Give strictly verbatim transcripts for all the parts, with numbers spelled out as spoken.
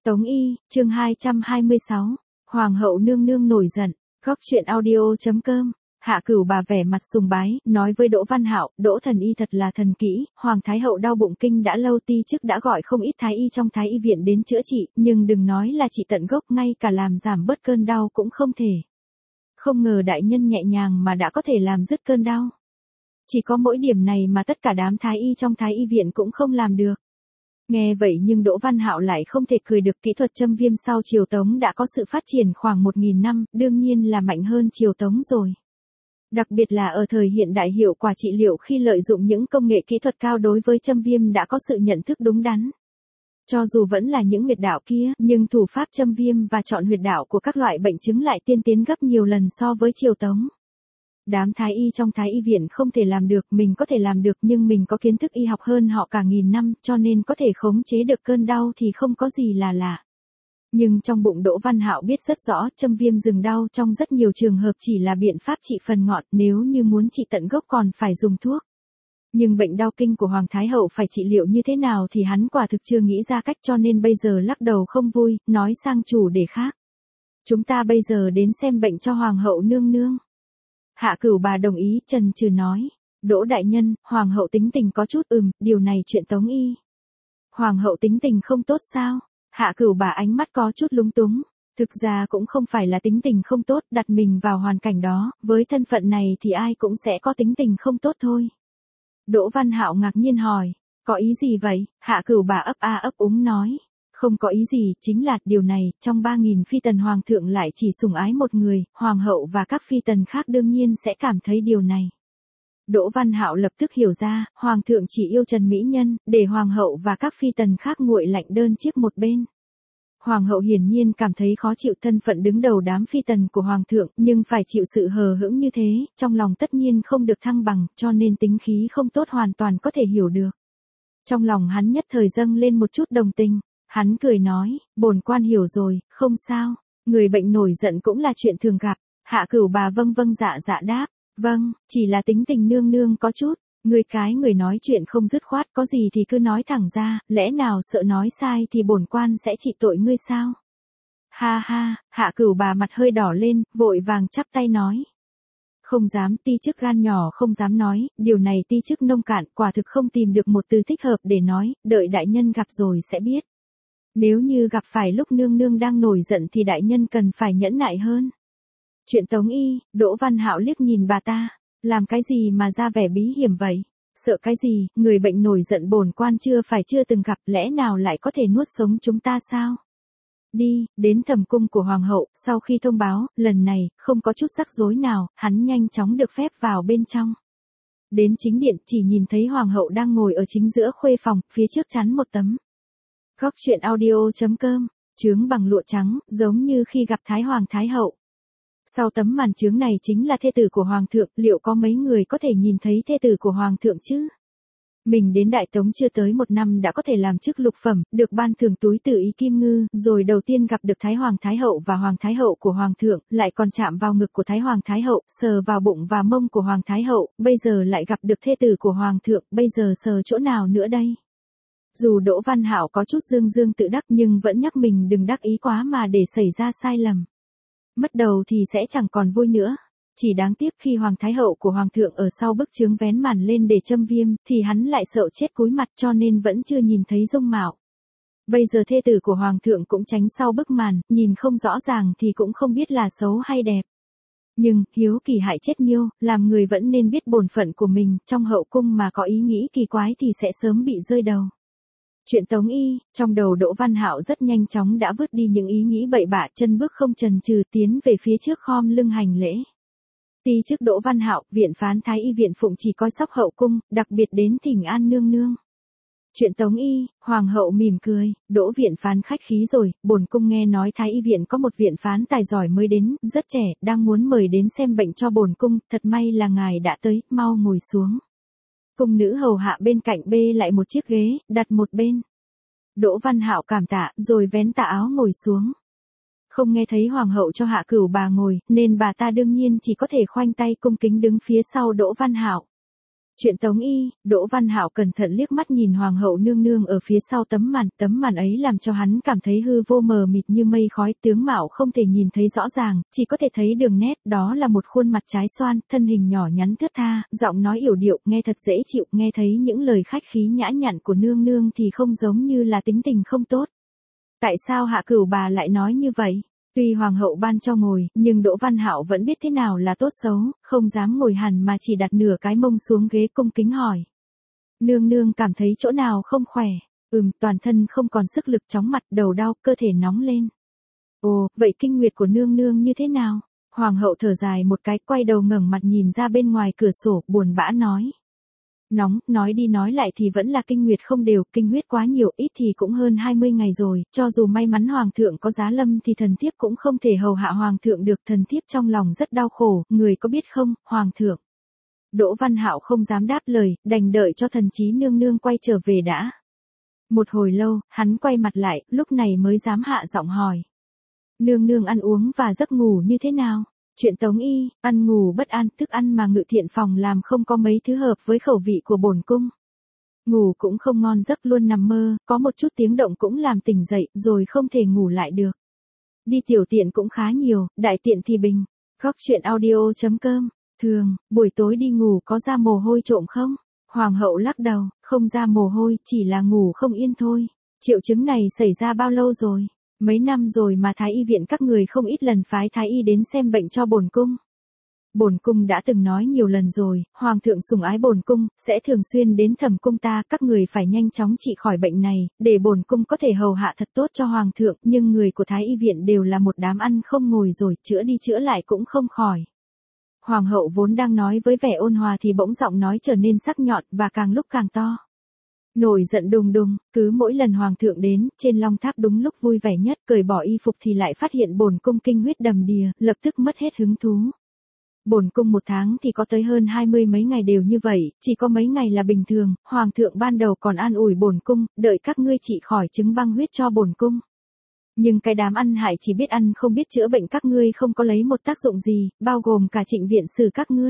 Tống Y, chương hai trăm hai mươi sáu, Hoàng hậu nương nương nổi giận, góc truyện audio.com, Hạ Cửu Bà vẻ mặt sùng bái, nói với Đỗ Văn Hạo, Đỗ thần y thật là thần kỹ, Hoàng Thái hậu đau bụng kinh đã lâu ti chức đã gọi không ít thái y trong thái y viện đến chữa trị, nhưng đừng nói là trị tận gốc, ngay cả làm giảm bớt cơn đau cũng không thể. Không ngờ đại nhân nhẹ nhàng mà đã có thể làm dứt cơn đau. Chỉ có mỗi điểm này mà tất cả đám thái y trong thái y viện cũng không làm được. Nghe vậy nhưng Đỗ Văn Hạo lại không thể cười được, kỹ thuật châm viêm sau triều Tống đã có sự phát triển khoảng một nghìn năm, đương nhiên là mạnh hơn triều Tống rồi. Đặc biệt là ở thời hiện đại, hiệu quả trị liệu khi lợi dụng những công nghệ kỹ thuật cao đối với châm viêm đã có sự nhận thức đúng đắn. Cho dù vẫn là những huyệt đạo kia, nhưng thủ pháp châm viêm và chọn huyệt đạo của các loại bệnh chứng lại tiên tiến gấp nhiều lần so với triều Tống. Đám thái y trong thái y viện không thể làm được, mình có thể làm được, nhưng mình có kiến thức y học hơn họ cả nghìn năm, cho nên có thể khống chế được cơn đau thì không có gì là lạ. Nhưng trong bụng Đỗ Văn Hạo biết rất rõ, châm viêm dừng đau trong rất nhiều trường hợp chỉ là biện pháp trị phần ngọn, nếu như muốn trị tận gốc còn phải dùng thuốc. Nhưng bệnh đau kinh của Hoàng Thái hậu phải trị liệu như thế nào thì hắn quả thực chưa nghĩ ra cách, cho nên bây giờ lắc đầu không vui, nói sang chủ đề khác. Chúng ta bây giờ đến xem bệnh cho Hoàng hậu nương nương. Hạ Cửu Bà đồng ý, chần chừ nói, Đỗ đại nhân, Hoàng hậu tính tình có chút ừm, điều này chuyện Tống Y. Hoàng hậu tính tình không tốt sao? Hạ Cửu Bà ánh mắt có chút lúng túng, thực ra cũng không phải là tính tình không tốt, đặt mình vào hoàn cảnh đó, với thân phận này thì ai cũng sẽ có tính tình không tốt thôi. Đỗ Văn Hạo ngạc nhiên hỏi, có ý gì vậy? Hạ Cửu Bà ấp a ấp úng nói, không có ý gì, chính là điều này, trong ba nghìn phi tần hoàng thượng lại chỉ sủng ái một người, hoàng hậu và các phi tần khác đương nhiên sẽ cảm thấy điều này. Đỗ Văn Hạo lập tức hiểu ra, hoàng thượng chỉ yêu Trần Mỹ Nhân, để hoàng hậu và các phi tần khác nguội lạnh đơn chiếc một bên. Hoàng hậu hiển nhiên cảm thấy khó chịu thân phận đứng đầu đám phi tần của hoàng thượng, nhưng phải chịu sự hờ hững như thế, trong lòng tất nhiên không được thăng bằng, cho nên tính khí không tốt hoàn toàn có thể hiểu được. Trong lòng hắn nhất thời dâng lên một chút đồng tình. Hắn cười nói, bổn quan hiểu rồi, không sao, người bệnh nổi giận cũng là chuyện thường gặp. Hạ Cửu Bà vâng vâng dạ dạ đáp, vâng, chỉ là tính tình nương nương có chút, người cái người nói chuyện không dứt khoát, có gì thì cứ nói thẳng ra, lẽ nào sợ nói sai thì bổn quan sẽ trị tội ngươi sao? Ha ha, Hạ Cửu Bà mặt hơi đỏ lên, vội vàng chắp tay nói. Không dám, ti chức gan nhỏ không dám nói, điều này ti chức nông cạn, quả thực không tìm được một từ thích hợp để nói, đợi đại nhân gặp rồi sẽ biết. Nếu như gặp phải lúc nương nương đang nổi giận thì đại nhân cần phải nhẫn nại hơn. Chuyện Tống Y, Đỗ Văn Hạo liếc nhìn bà ta, làm cái gì mà ra vẻ bí hiểm vậy? Sợ cái gì, người bệnh nổi giận bổn quan chưa phải chưa từng gặp, lẽ nào lại có thể nuốt sống chúng ta sao? Đi, đến thẩm cung của hoàng hậu, sau khi thông báo, lần này, không có chút rắc rối nào, hắn nhanh chóng được phép vào bên trong. Đến chính điện, chỉ nhìn thấy hoàng hậu đang ngồi ở chính giữa khuê phòng, phía trước chắn một tấm. Góc truyện audio.com, chướng bằng lụa trắng, giống như khi gặp Thái Hoàng Thái hậu. Sau tấm màn chướng này chính là thê tử của Hoàng thượng, liệu có mấy người có thể nhìn thấy thê tử của Hoàng thượng chứ? Mình đến Đại Tống chưa tới một năm đã có thể làm chức lục phẩm, được ban thưởng túi từ ý kim ngư, rồi đầu tiên gặp được Thái Hoàng Thái hậu và Hoàng Thái hậu của Hoàng thượng, lại còn chạm vào ngực của Thái Hoàng Thái hậu, sờ vào bụng và mông của Hoàng Thái hậu, bây giờ lại gặp được thê tử của Hoàng thượng, bây giờ sờ chỗ nào nữa đây? Dù Đỗ Văn Hạo có chút dương dương tự đắc nhưng vẫn nhắc mình đừng đắc ý quá mà để xảy ra sai lầm. Mất đầu thì sẽ chẳng còn vui nữa. Chỉ đáng tiếc khi Hoàng Thái hậu của Hoàng thượng ở sau bức chướng vén màn lên để châm viêm, thì hắn lại sợ chết cúi mặt cho nên vẫn chưa nhìn thấy dung mạo. Bây giờ thê tử của Hoàng thượng cũng tránh sau bức màn, nhìn không rõ ràng thì cũng không biết là xấu hay đẹp. Nhưng, hiếu kỳ hại chết miêu, làm người vẫn nên biết bổn phận của mình, trong hậu cung mà có ý nghĩ kỳ quái thì sẽ sớm bị rơi đầu. Chuyện Tống Y, trong đầu Đỗ Văn Hạo rất nhanh chóng đã vứt đi những ý nghĩ bậy bạ, chân bước không chần chừ tiến về phía trước khom lưng hành lễ. Ti chức Đỗ Văn Hạo, viện phán thái y viện phụng chỉ coi sóc hậu cung, đặc biệt đến thỉnh an nương nương. Chuyện Tống Y, hoàng hậu mỉm cười, Đỗ viện phán khách khí rồi, bổn cung nghe nói thái y viện có một viện phán tài giỏi mới đến, rất trẻ, đang muốn mời đến xem bệnh cho bổn cung, thật may là ngài đã tới, mau ngồi xuống. Cung nữ hầu hạ bên cạnh bê lại một chiếc ghế, đặt một bên. Đỗ Văn Hạo cảm tạ, rồi vén tà áo ngồi xuống. Không nghe thấy hoàng hậu cho Hạ Cửu Bà ngồi, nên bà ta đương nhiên chỉ có thể khoanh tay cung kính đứng phía sau Đỗ Văn Hạo. Chuyện Tống Y, Đỗ Văn Hạo cẩn thận liếc mắt nhìn hoàng hậu nương nương ở phía sau tấm màn, tấm màn ấy làm cho hắn cảm thấy hư vô mờ mịt như mây khói, tướng mạo không thể nhìn thấy rõ ràng, chỉ có thể thấy đường nét, đó là một khuôn mặt trái xoan, thân hình nhỏ nhắn thướt tha, giọng nói yểu điệu, nghe thật dễ chịu, nghe thấy những lời khách khí nhã nhặn của nương nương thì không giống như là tính tình không tốt. Tại sao Hạ Cửu bà lại nói như vậy? Tuy hoàng hậu ban cho ngồi, nhưng Đỗ Văn Hạo vẫn biết thế nào là tốt xấu, không dám ngồi hẳn mà chỉ đặt nửa cái mông xuống ghế cung kính hỏi. Nương nương cảm thấy chỗ nào không khỏe? Ừm, toàn thân không còn sức lực, chóng mặt, đầu đau, cơ thể nóng lên. Ồ, vậy kinh nguyệt của nương nương như thế nào? Hoàng hậu thở dài một cái, quay đầu ngẩng mặt nhìn ra bên ngoài cửa sổ, buồn bã nói. Nóng, nói đi nói lại thì vẫn là kinh nguyệt không đều, kinh huyết quá nhiều, ít thì cũng hơn hai mươi ngày rồi, cho dù may mắn hoàng thượng có giá lâm thì thần thiếp cũng không thể hầu hạ hoàng thượng được, thần thiếp trong lòng rất đau khổ, người có biết không, hoàng thượng. Đỗ Văn Hạo không dám đáp lời, đành đợi cho thần trí nương nương quay trở về đã. Một hồi lâu, hắn quay mặt lại, lúc này mới dám hạ giọng hỏi. Nương nương ăn uống và giấc ngủ như thế nào? Chuyện Tống Y, ăn ngủ bất an, thức ăn mà Ngự Thiện phòng làm không có mấy thứ hợp với khẩu vị của bổn cung. Ngủ cũng không ngon giấc, luôn nằm mơ, có một chút tiếng động cũng làm tỉnh dậy, rồi không thể ngủ lại được. Đi tiểu tiện cũng khá nhiều, đại tiện thì bình. Góc chuyện audio chấm com. Thường, buổi tối đi ngủ có ra mồ hôi trộm không? Hoàng hậu lắc đầu, không ra mồ hôi, chỉ là ngủ không yên thôi. Triệu chứng này xảy ra bao lâu rồi? Mấy năm rồi mà Thái y viện các người không ít lần phái Thái y đến xem bệnh cho bổn cung. Bổn cung đã từng nói nhiều lần rồi, hoàng thượng sủng ái bổn cung, sẽ thường xuyên đến thẩm cung ta, các người phải nhanh chóng trị khỏi bệnh này, để bổn cung có thể hầu hạ thật tốt cho hoàng thượng, nhưng người của Thái y viện đều là một đám ăn không ngồi rồi, chữa đi chữa lại cũng không khỏi. Hoàng hậu vốn đang nói với vẻ ôn hòa thì bỗng giọng nói trở nên sắc nhọn và càng lúc càng to. Nổi giận đùng đùng, cứ mỗi lần hoàng thượng đến, trên long tháp đúng lúc vui vẻ nhất, cởi bỏ y phục thì lại phát hiện bổn cung kinh huyết đầm đìa, lập tức mất hết hứng thú. Bổn cung một tháng thì có tới hơn hai mươi mấy ngày đều như vậy, chỉ có mấy ngày là bình thường, hoàng thượng ban đầu còn an ủi bổn cung, đợi các ngươi trị khỏi chứng băng huyết cho bổn cung. Nhưng cái đám ăn hại chỉ biết ăn không biết chữa bệnh các ngươi không có lấy một tác dụng gì, bao gồm cả Trịnh viện sử các ngươi.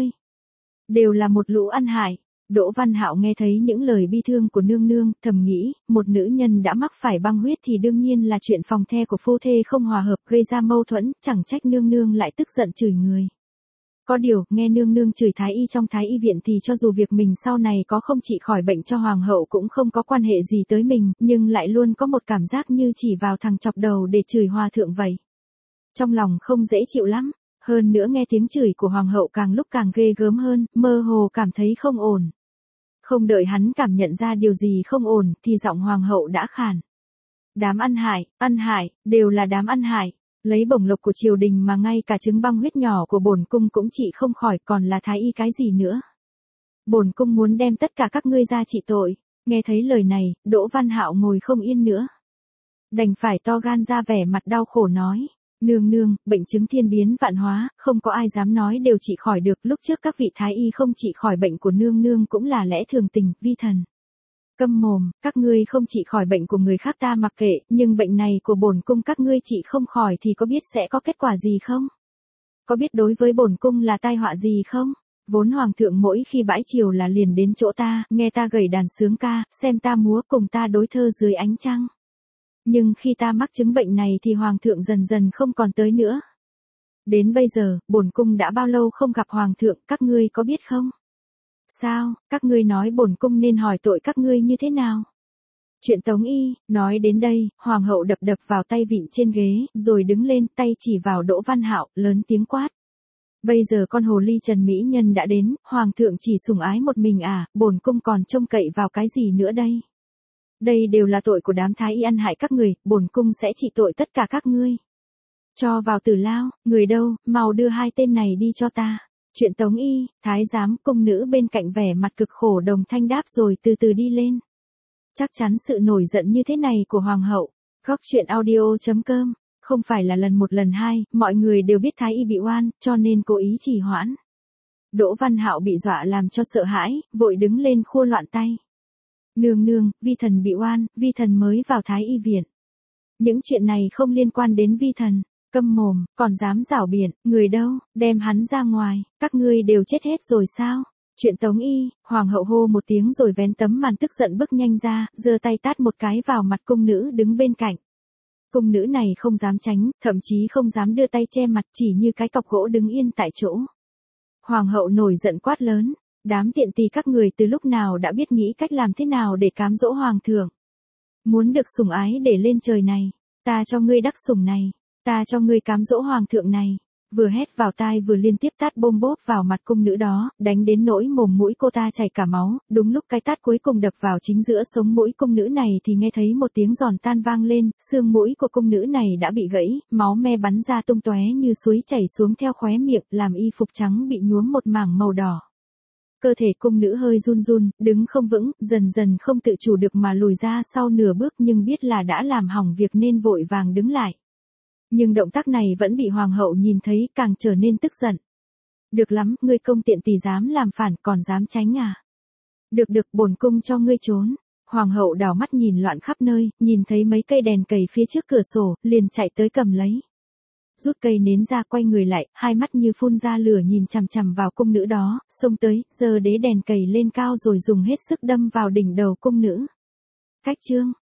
Đều là một lũ ăn hại. Đỗ Văn Hạo nghe thấy những lời bi thương của nương nương, thầm nghĩ, một nữ nhân đã mắc phải băng huyết thì đương nhiên là chuyện phòng the của phu thê không hòa hợp gây ra mâu thuẫn, chẳng trách nương nương lại tức giận chửi người. Có điều, nghe nương nương chửi Thái y trong Thái y viện thì cho dù việc mình sau này có không trị khỏi bệnh cho hoàng hậu cũng không có quan hệ gì tới mình, nhưng lại luôn có một cảm giác như chỉ vào thằng chọc đầu để chửi hòa thượng vậy. Trong lòng không dễ chịu lắm. Hơn nữa nghe tiếng chửi của hoàng hậu càng lúc càng ghê gớm hơn, mơ hồ cảm thấy không ổn. Không đợi hắn cảm nhận ra điều gì không ổn, thì giọng hoàng hậu đã khàn. Đám ăn hại, ăn hại, đều là đám ăn hại. Lấy bổng lộc của triều đình mà ngay cả chứng băng huyết nhỏ của bổn cung cũng trị không khỏi, còn là thái y cái gì nữa. Bổn cung muốn đem tất cả các ngươi ra trị tội. Nghe thấy lời này, Đỗ Văn Hạo ngồi không yên nữa. Đành phải to gan ra vẻ mặt đau khổ nói. Nương nương, bệnh chứng thiên biến vạn hóa, không có ai dám nói đều trị khỏi được, lúc trước các vị thái y không trị khỏi bệnh của nương nương cũng là lẽ thường tình, vi thần. Câm mồm, các ngươi không trị khỏi bệnh của người khác ta mặc kệ, nhưng bệnh này của bổn cung các ngươi trị không khỏi thì có biết sẽ có kết quả gì không? Có biết đối với bổn cung là tai họa gì không? Vốn hoàng thượng mỗi khi bãi chiều là liền đến chỗ ta, nghe ta gảy đàn sướng ca, xem ta múa cùng ta đối thơ dưới ánh trăng. Nhưng khi ta mắc chứng bệnh này thì hoàng thượng dần dần không còn tới nữa. Đến bây giờ, bổn cung đã bao lâu không gặp hoàng thượng, các ngươi có biết không? Sao, các ngươi nói bổn cung nên hỏi tội các ngươi như thế nào? Chuyện Tống Y, nói đến đây, hoàng hậu đập đập vào tay vịn trên ghế, rồi đứng lên, tay chỉ vào Đỗ Văn Hạo, lớn tiếng quát. Bây giờ con hồ ly Trần Mỹ Nhân đã đến, hoàng thượng chỉ sủng ái một mình à, bổn cung còn trông cậy vào cái gì nữa đây? Đây đều là tội của đám thái y ăn hại các người, bổn cung sẽ trị tội tất cả các ngươi. Cho vào tử lao, người đâu, mau đưa hai tên này đi cho ta. Chuyện Tống Y, thái giám cung nữ bên cạnh vẻ mặt cực khổ đồng thanh đáp rồi từ từ đi lên. Chắc chắn sự nổi giận như thế này của hoàng hậu. Góc chuyện audio chấm com, không phải là lần một lần hai, mọi người đều biết thái y bị oan, cho nên cố ý trì hoãn. Đỗ Văn Hạo bị dọa làm cho sợ hãi, vội đứng lên khua loạn tay. Nương nương, vi thần bị oan, vi thần mới vào thái y viện. Những chuyện này không liên quan đến vi thần. Câm mồm, còn dám rảo biện, người đâu, đem hắn ra ngoài, các ngươi đều chết hết rồi sao? Chuyện Tống Y, hoàng hậu hô một tiếng rồi vén tấm màn tức giận bước nhanh ra, giơ tay tát một cái vào mặt cung nữ đứng bên cạnh. Cung nữ này không dám tránh, thậm chí không dám đưa tay che mặt, chỉ như cái cọc gỗ đứng yên tại chỗ. Hoàng hậu nổi giận quát lớn, đám tiện tỳ các người từ lúc nào đã biết nghĩ cách làm thế nào để cám dỗ hoàng thượng. Muốn được sủng ái để lên trời này, ta cho ngươi đắc sủng này, ta cho ngươi cám dỗ hoàng thượng này. Vừa hét vào tai vừa liên tiếp tát bôm bốp vào mặt cung nữ đó, đánh đến nỗi mồm mũi cô ta chảy cả máu, đúng lúc cái tát cuối cùng đập vào chính giữa sống mũi cung nữ này thì nghe thấy một tiếng giòn tan vang lên, xương mũi của cung nữ này đã bị gãy, máu me bắn ra tung tóe như suối chảy xuống theo khóe miệng, làm y phục trắng bị nhuốm một mảng màu đỏ. Cơ thể cung nữ hơi run run, đứng không vững, dần dần không tự chủ được mà lùi ra sau nửa bước nhưng biết là đã làm hỏng việc nên vội vàng đứng lại. Nhưng động tác này vẫn bị hoàng hậu nhìn thấy, càng trở nên tức giận. Được lắm, ngươi công tiện tỳ dám làm phản còn dám tránh à? Được được, bổn cung cho ngươi trốn. Hoàng hậu đảo mắt nhìn loạn khắp nơi, nhìn thấy mấy cây đèn cầy phía trước cửa sổ, liền chạy tới cầm lấy. Rút cây nến ra, quay người lại, hai mắt như phun ra lửa nhìn chằm chằm vào cung nữ đó, xông tới, giơ đế đèn cầy lên cao rồi dùng hết sức đâm vào đỉnh đầu cung nữ. Cách chương